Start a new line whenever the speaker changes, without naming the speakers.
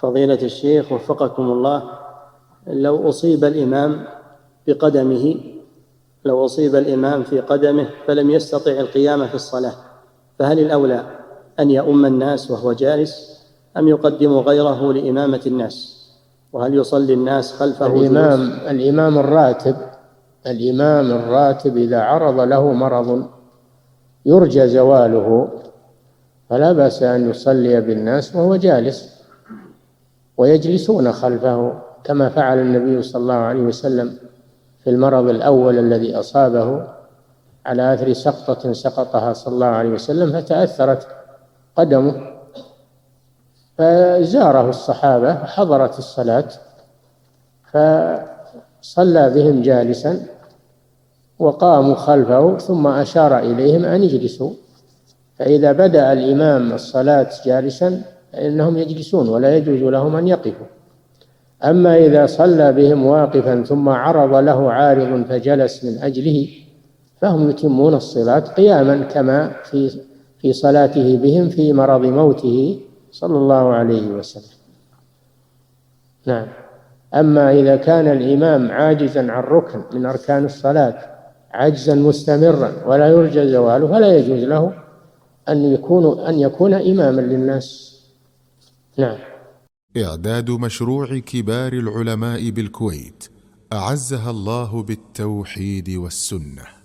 فضيلة الشيخ وفقكم الله، لو أصيب الإمام في قدمه فلم يستطع القيام في الصلاة، فهل الأولى أن يؤم الناس وهو جالس أم يقدم غيره لإمامة الناس؟ وهل يصلي الناس خلفه جلوس؟
الإمام الراتب إذا عرض له مرض يرجى زواله فلا بأس أن يصلي بالناس وهو جالس ويجلسون خلفه، كما فعل النبي صلى الله عليه وسلم في المرض الأول الذي أصابه على أثر سقطة سقطها صلى الله عليه وسلم فتأثرت قدمه، فزاره الصحابة حضرت الصلاة فصلى بهم جالسا وقاموا خلفه ثم أشار إليهم أن يجلسوا، فإذا بدأ الإمام الصلاة جالسا فإنهم يجلسون ولا يجوز لهم أن يقفوا. أما إذا صلى بهم واقفا ثم عرض له عارض فجلس من أجله فهم يتمون الصلاة قياما كما في صلاته بهم في مرض موته صلى الله عليه وسلم. نعم. أما إذا كان الإمام عاجزا عن ركن من أركان الصلاة عجزا مستمرا ولا يرجى زواله فلا يجوز له أن يكون إماما للناس. نعم.
إعداد مشروع كبار العلماء بالكويت أعزها الله بالتوحيد والسنة.